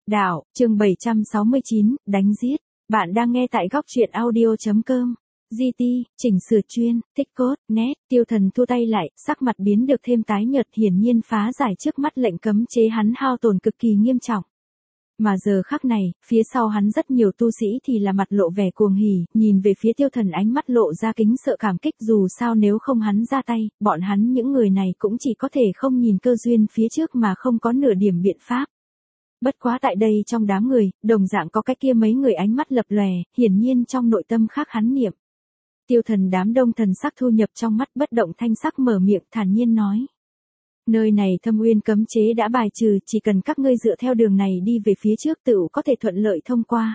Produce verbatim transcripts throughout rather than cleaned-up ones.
Đạo, chương bảy trăm sáu mươi chín, đánh giết. Bạn đang nghe tại góc truyện audio.com. giê tê, chỉnh sửa chuyên, tích cốt, net, Tiêu Thần thu tay lại, sắc mặt biến được thêm tái nhợt, hiển nhiên phá giải trước mắt lệnh cấm chế hắn hao tổn cực kỳ nghiêm trọng. Mà giờ khắc này, phía sau hắn rất nhiều tu sĩ thì là mặt lộ vẻ cuồng hỉ, nhìn về phía Tiêu Thần ánh mắt lộ ra kính sợ cảm kích, dù sao nếu không hắn ra tay, bọn hắn những người này cũng chỉ có thể không nhìn cơ duyên phía trước mà không có nửa điểm biện pháp. Bất quá tại đây trong đám người, đồng dạng có cái kia mấy người ánh mắt lập lòe, hiển nhiên trong nội tâm khác hắn niệm. Tiêu Thần đám đông thần sắc thu nhập trong mắt, bất động thanh sắc mở miệng thản nhiên nói. Nơi này Thâm Uyên cấm chế đã bài trừ, chỉ cần các ngươi dựa theo đường này đi về phía trước tựu có thể thuận lợi thông qua.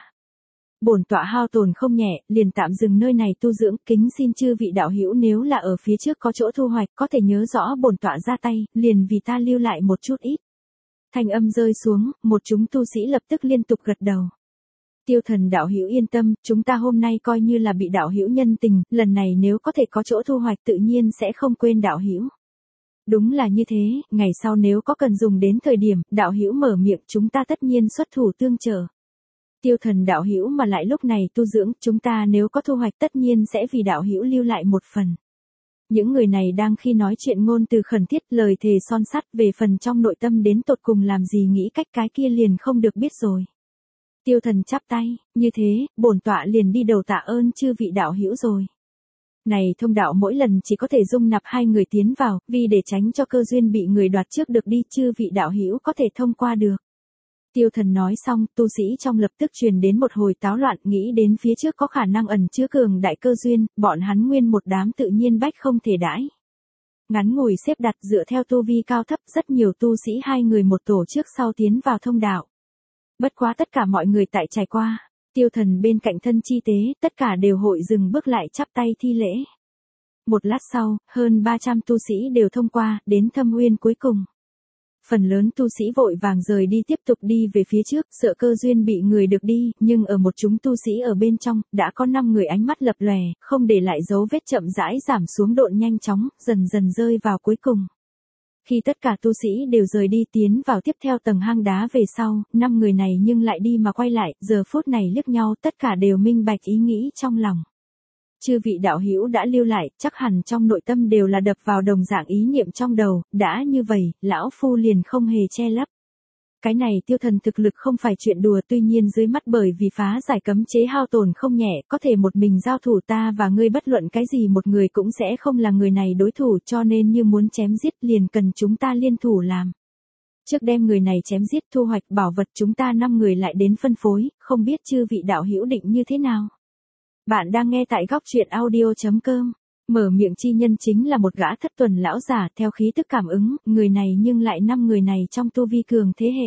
Bổn tọa hao tổn không nhẹ, liền tạm dừng nơi này tu dưỡng, kính xin chư vị đạo hữu nếu là ở phía trước có chỗ thu hoạch, có thể nhớ rõ bổn tọa ra tay, liền vì ta lưu lại một chút ít. Thanh âm rơi xuống, một chúng tu sĩ lập tức liên tục gật đầu. Tiêu Thần đạo hữu yên tâm, chúng ta hôm nay coi như là bị đạo hữu nhân tình, lần này nếu có thể có chỗ thu hoạch tự nhiên sẽ không quên đạo hữu. Đúng là như thế, ngày sau nếu có cần dùng đến thời điểm, đạo hữu mở miệng chúng ta tất nhiên xuất thủ tương trợ. Tiêu Thần đạo hữu mà lại lúc này tu dưỡng, chúng ta nếu có thu hoạch tất nhiên sẽ vì đạo hữu lưu lại một phần. Những người này đang khi nói chuyện ngôn từ khẩn thiết, lời thề son sắt, về phần trong nội tâm đến tột cùng làm gì nghĩ cách cái kia liền không được biết rồi. Tiêu Thần chắp tay, như thế, bổn tọa liền đi đầu tạ ơn chư vị đạo hữu rồi. Này thông đạo mỗi lần chỉ có thể dung nạp hai người tiến vào, vì để tránh cho cơ duyên bị người đoạt trước được đi, chư vị đạo hữu có thể thông qua được. Tiêu Thần nói xong, tu sĩ trong lập tức truyền đến một hồi táo loạn, nghĩ đến phía trước có khả năng ẩn chứa cường đại cơ duyên, bọn hắn nguyên một đám tự nhiên bách không thể đãi. Ngắn ngủi xếp đặt dựa theo tu vi cao thấp, rất nhiều tu sĩ hai người một tổ trước sau tiến vào thông đạo. Bất quá tất cả mọi người tại trải qua, Tiêu Thần bên cạnh thân chi tế, tất cả đều hội dừng bước lại chắp tay thi lễ. Một lát sau, hơn ba trăm tu sĩ đều thông qua, đến Thâm Uyên cuối cùng. Phần lớn tu sĩ vội vàng rời đi tiếp tục đi về phía trước, sợ cơ duyên bị người được đi, nhưng ở một chúng tu sĩ ở bên trong, đã có năm người ánh mắt lập lòe, không để lại dấu vết, chậm rãi giảm xuống độn nhanh chóng, dần dần rơi vào cuối cùng. Khi tất cả tu sĩ đều rời đi tiến vào tiếp theo tầng hang đá về sau, năm người này nhưng lại đi mà quay lại, giờ phút này liếc nhau tất cả đều minh bạch ý nghĩ trong lòng. Chư vị đạo hữu đã lưu lại, chắc hẳn trong nội tâm đều là đập vào đồng dạng ý niệm trong đầu, đã như vậy, lão phu liền không hề che lấp. Cái này Tiêu Thần thực lực không phải chuyện đùa, tuy nhiên dưới mắt bởi vì phá giải cấm chế hao tổn không nhẹ, có thể một mình giao thủ ta và ngươi bất luận cái gì một người cũng sẽ không là người này đối thủ, cho nên như muốn chém giết liền cần chúng ta liên thủ làm. Trước đem người này chém giết thu hoạch bảo vật chúng ta năm người lại đến phân phối, không biết chư vị đạo hữu định như thế nào. Bạn đang nghe tại góc truyện audio.com. Mở miệng chi nhân chính là một gã thất tuần lão giả, theo khí tức cảm ứng, người này nhưng lại năm người này trong tu vi cường thế hệ.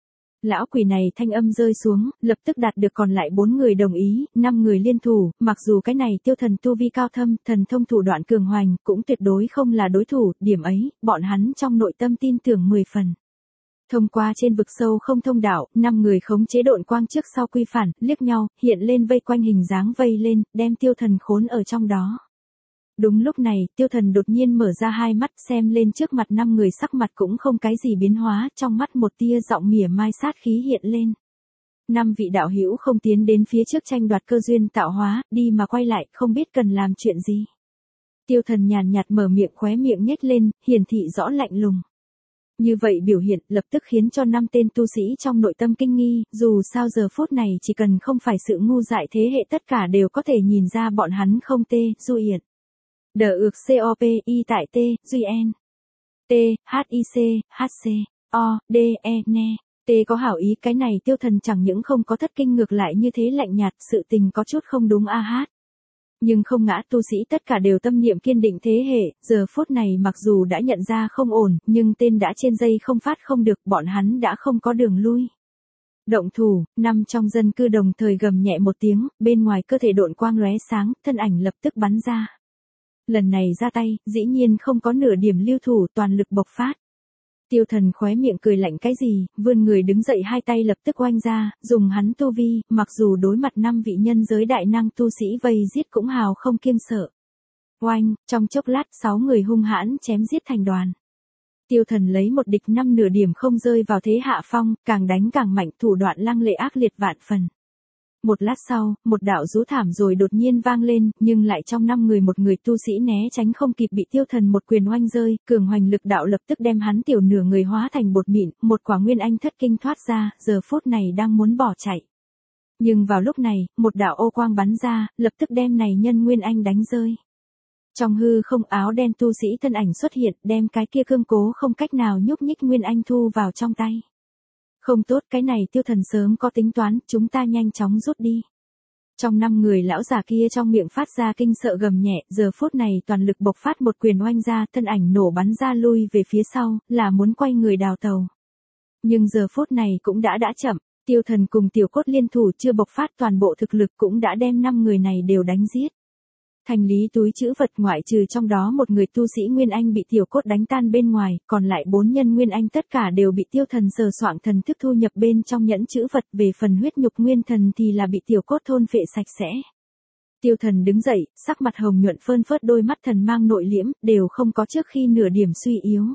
Lão quỷ này thanh âm rơi xuống, lập tức đạt được còn lại bốn người đồng ý, năm người liên thủ, mặc dù cái này Tiêu Thần tu vi cao thâm, thần thông thủ đoạn cường hoành, cũng tuyệt đối không là đối thủ, điểm ấy, bọn hắn trong nội tâm tin tưởng mười phần. Thông qua trên vực sâu không thông đạo, năm người khống chế độn quang trước sau quy phản, liếc nhau, hiện lên vây quanh hình dáng vây lên, đem Tiêu Thần khốn ở trong đó. Đúng lúc này, Tiêu Thần đột nhiên mở ra hai mắt, xem lên trước mặt năm người, sắc mặt cũng không cái gì biến hóa, trong mắt một tia giọng mỉa mai sát khí hiện lên. Năm vị đạo hữu không tiến đến phía trước tranh đoạt cơ duyên tạo hóa, đi mà quay lại, không biết cần làm chuyện gì. Tiêu Thần nhàn nhạt mở miệng, khóe miệng nhếch lên, hiển thị rõ lạnh lùng. Như vậy biểu hiện lập tức khiến cho năm tên tu sĩ trong nội tâm kinh nghi, dù sao giờ phút này chỉ cần không phải sự ngu dại thế hệ tất cả đều có thể nhìn ra bọn hắn không tê, du yệt. Đờ ược cop y tại t, duy n. T, h i c, h c, o, d, e, ne. T có hảo ý, cái này Tiêu Thần chẳng những không có thất kinh, ngược lại như thế lạnh nhạt, sự tình có chút không đúng a hát. Nhưng không ngã, tu sĩ tất cả đều tâm niệm kiên định thế hệ, giờ phút này mặc dù đã nhận ra không ổn, nhưng tên đã trên dây không phát không được, bọn hắn đã không có đường lui. Động thủ, năm trong dân cư đồng thời gầm nhẹ một tiếng, bên ngoài cơ thể độn quang lóe sáng, thân ảnh lập tức bắn ra. Lần này ra tay, dĩ nhiên không có nửa điểm lưu thủ, toàn lực bộc phát. Tiêu Thần khóe miệng cười lạnh cái gì, vươn người đứng dậy, hai tay lập tức oanh ra, dùng hắn tu vi, mặc dù đối mặt năm vị nhân giới đại năng tu sĩ vây giết cũng hào không kiêng sợ. Oanh, trong chốc lát sáu người hung hãn chém giết thành đoàn. Tiêu Thần lấy một địch năm nửa điểm không rơi vào thế hạ phong, càng đánh càng mạnh, thủ đoạn lăng lệ ác liệt vạn phần. Một lát sau, một đạo rú thảm rồi đột nhiên vang lên, nhưng lại trong năm người một người tu sĩ né tránh không kịp bị Tiêu Thần một quyền oanh rơi, cường hoành lực đạo lập tức đem hắn tiểu nửa người hóa thành bột mịn, một quả nguyên anh thất kinh thoát ra, giờ phút này đang muốn bỏ chạy. Nhưng vào lúc này, một đạo ô quang bắn ra, lập tức đem này nhân nguyên anh đánh rơi. Trong hư không, áo đen tu sĩ thân ảnh xuất hiện, đem cái kia cương cố không cách nào nhúc nhích nguyên anh thu vào trong tay. Không tốt, cái này Tiêu Thần sớm có tính toán, chúng ta nhanh chóng rút đi. Trong năm người lão già kia trong miệng phát ra kinh sợ gầm nhẹ, giờ phút này toàn lực bộc phát một quyền oanh ra, thân ảnh nổ bắn ra lui về phía sau, là muốn quay người đào tàu. Nhưng giờ phút này cũng đã đã chậm, Tiêu Thần cùng Tiểu Cốt liên thủ chưa bộc phát toàn bộ thực lực cũng đã đem năm người này đều đánh giết. Thành lý túi trữ vật ngoại trừ trong đó một người tu sĩ Nguyên Anh bị Tiểu Cốt đánh tan bên ngoài, còn lại bốn nhân Nguyên Anh tất cả đều bị Tiêu Thần sờ soạng thần thức thu nhập bên trong nhẫn trữ vật, về phần huyết nhục nguyên thần thì là bị Tiểu Cốt thôn phệ sạch sẽ. Tiêu Thần đứng dậy, sắc mặt hồng nhuận phơn phớt, đôi mắt thần mang nội liễm, đều không có trước khi nửa điểm suy yếu.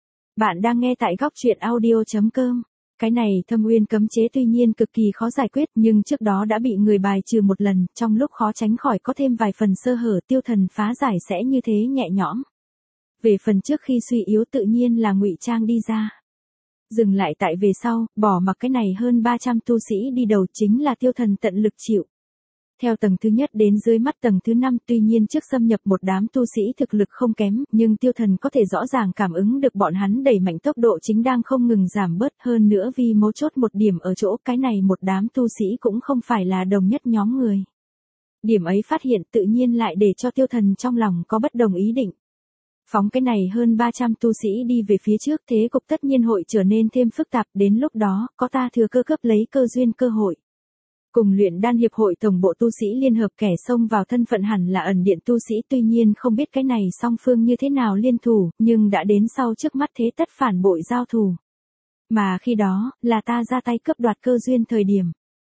Bạn đang nghe tại góc truyện audio chấm com. Cái này thâm uyên cấm chế tuy nhiên cực kỳ khó giải quyết, nhưng trước đó đã bị người bài trừ một lần, trong lúc khó tránh khỏi có thêm vài phần sơ hở, Tiêu Thần phá giải sẽ như thế nhẹ nhõm. Về phần trước khi suy yếu tự nhiên là ngụy trang đi ra. Dừng lại tại về sau, bỏ mặc cái này hơn ba trăm tu sĩ đi đầu chính là Tiêu Thần tận lực chịu. Theo tầng thứ nhất đến dưới mắt tầng thứ năm, tuy nhiên trước xâm nhập một đám tu sĩ thực lực không kém, nhưng Tiêu Thần có thể rõ ràng cảm ứng được bọn hắn đẩy mạnh tốc độ chính đang không ngừng giảm bớt, hơn nữa vì mấu chốt một điểm ở chỗ cái này một đám tu sĩ cũng không phải là đồng nhất nhóm người. Điểm ấy phát hiện tự nhiên lại để cho Tiêu Thần trong lòng có bất đồng ý định. Phóng cái này hơn ba trăm tu sĩ đi về phía trước, thế cục tất nhiên hội trở nên thêm phức tạp, đến lúc đó, có ta thừa cơ cướp lấy cơ duyên cơ hội. Cùng luyện đan hiệp hội tổng bộ tu sĩ liên hợp kẻ xông vào thân phận hẳn là ẩn điện tu sĩ, tuy nhiên không biết cái này song phương như thế nào liên thủ, nhưng đã đến sau trước mắt thế tất phản bội giao thủ. Mà khi đó, là ta ra tay cướp đoạt cơ duyên thời điểm.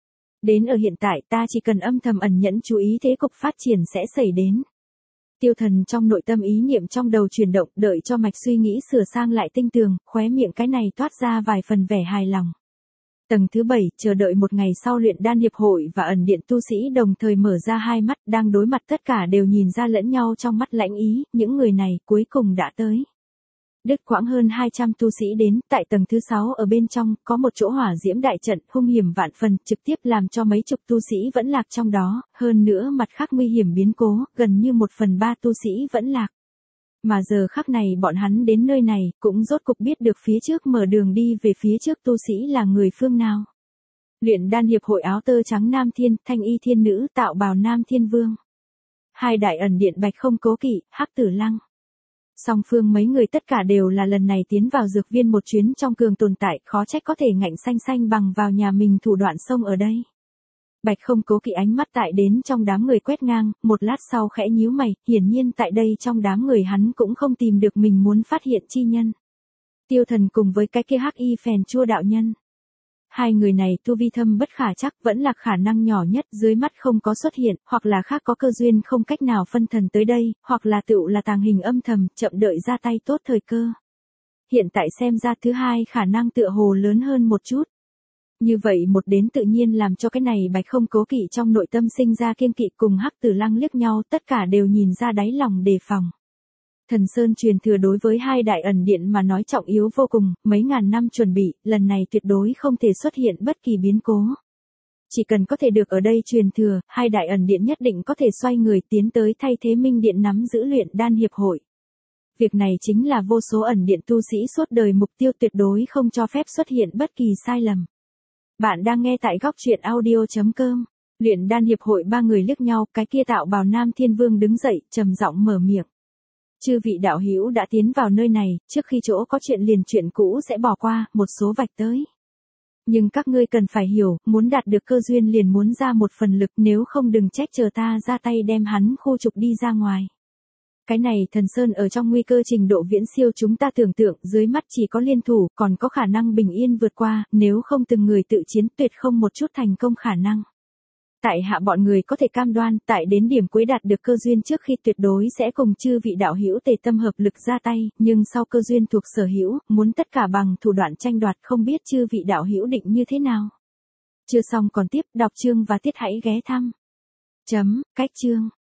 Đến ở hiện tại ta chỉ cần âm thầm ẩn nhẫn chú ý thế cục phát triển sẽ xảy đến. Tiêu Thần trong nội tâm ý niệm trong đầu chuyển động, đợi cho mạch suy nghĩ sửa sang lại tinh tường, khóe miệng cái này toát ra vài phần vẻ hài lòng. Tầng thứ bảy, chờ đợi một ngày sau luyện đan hiệp hội và ẩn điện tu sĩ đồng thời mở ra hai mắt, đang đối mặt tất cả đều nhìn ra lẫn nhau trong mắt lãnh ý, những người này cuối cùng đã tới. Đứt quãng hơn hai trăm tu sĩ đến, tại tầng thứ sáu ở bên trong, có một chỗ hỏa diễm đại trận, hung hiểm vạn phần, trực tiếp làm cho mấy chục tu sĩ vẫn lạc trong đó, hơn nữa mặt khác nguy hiểm biến cố, gần như một phần ba tu sĩ vẫn lạc. Mà giờ khắc này bọn hắn đến nơi này, cũng rốt cục biết được phía trước mở đường đi về phía trước tu sĩ là người phương nào. Luyện đan hiệp hội áo tơ trắng Nam Thiên, thanh y thiên nữ, tạo bào Nam Thiên Vương. Hai đại ẩn điện Bạch Không Cố Kỵ, Hắc Tử Lăng. Song phương mấy người tất cả đều là lần này tiến vào dược viên một chuyến trong cường tồn tại, khó trách có thể ngạnh xanh xanh bằng vào nhà mình thủ đoạn xông ở đây. Bạch Không Cố Kỵ ánh mắt tại đến trong đám người quét ngang, một lát sau khẽ nhíu mày, hiển nhiên tại đây trong đám người hắn cũng không tìm được mình muốn phát hiện chi nhân. Tiêu Thần cùng với cái kia hắc y phèn chua đạo nhân. Hai người này tu vi thâm bất khả chắc, vẫn là khả năng nhỏ nhất, dưới mắt không có xuất hiện, hoặc là khác có cơ duyên không cách nào phân thần tới đây, hoặc là tựu là tàng hình âm thầm, chậm đợi ra tay tốt thời cơ. Hiện tại xem ra thứ hai khả năng tựa hồ lớn hơn một chút. Như vậy một đến tự nhiên làm cho cái này Bạch Không Cố Kỵ trong nội tâm sinh ra kiêng kỵ, cùng Hắc Tử Lăng liếc nhau, tất cả đều nhìn ra đáy lòng đề phòng. Thần Sơn truyền thừa đối với hai đại ẩn điện mà nói trọng yếu vô cùng, mấy ngàn năm chuẩn bị, lần này tuyệt đối không thể xuất hiện bất kỳ biến cố. Chỉ cần có thể được ở đây truyền thừa, hai đại ẩn điện nhất định có thể xoay người tiến tới thay thế Minh Điện nắm giữ luyện đan hiệp hội. Việc này chính là vô số ẩn điện tu sĩ suốt đời mục tiêu, tuyệt đối không cho phép xuất hiện bất kỳ sai lầm. Bạn đang nghe tại góc truyện audio chấm com. Luyện đan hiệp hội ba người liếc nhau, cái kia tạo bào Nam Thiên Vương đứng dậy, trầm giọng mở miệng. Chư vị đạo hữu đã tiến vào nơi này, trước khi chỗ có chuyện liền chuyện cũ sẽ bỏ qua, một số vạch tới. Nhưng các ngươi cần phải hiểu, muốn đạt được cơ duyên liền muốn ra một phần lực, nếu không đừng trách chờ ta ra tay đem hắn khu trục đi ra ngoài. Cái này Thần Sơn ở trong nguy cơ trình độ viễn siêu chúng ta tưởng tượng, dưới mắt chỉ có liên thủ, còn có khả năng bình yên vượt qua, nếu không từng người tự chiến tuyệt không một chút thành công khả năng. tại hạ bọn người có thể cam đoan, tại đến điểm cuối đạt được cơ duyên trước khi tuyệt đối sẽ cùng chư vị đạo hữu tề tâm hợp lực ra tay, nhưng sau cơ duyên thuộc sở hữu, muốn tất cả bằng thủ đoạn tranh đoạt, không biết chư vị đạo hữu định như thế nào. Chưa xong còn tiếp, đọc chương và tiết hãy ghé thăm. Chấm, cách chương.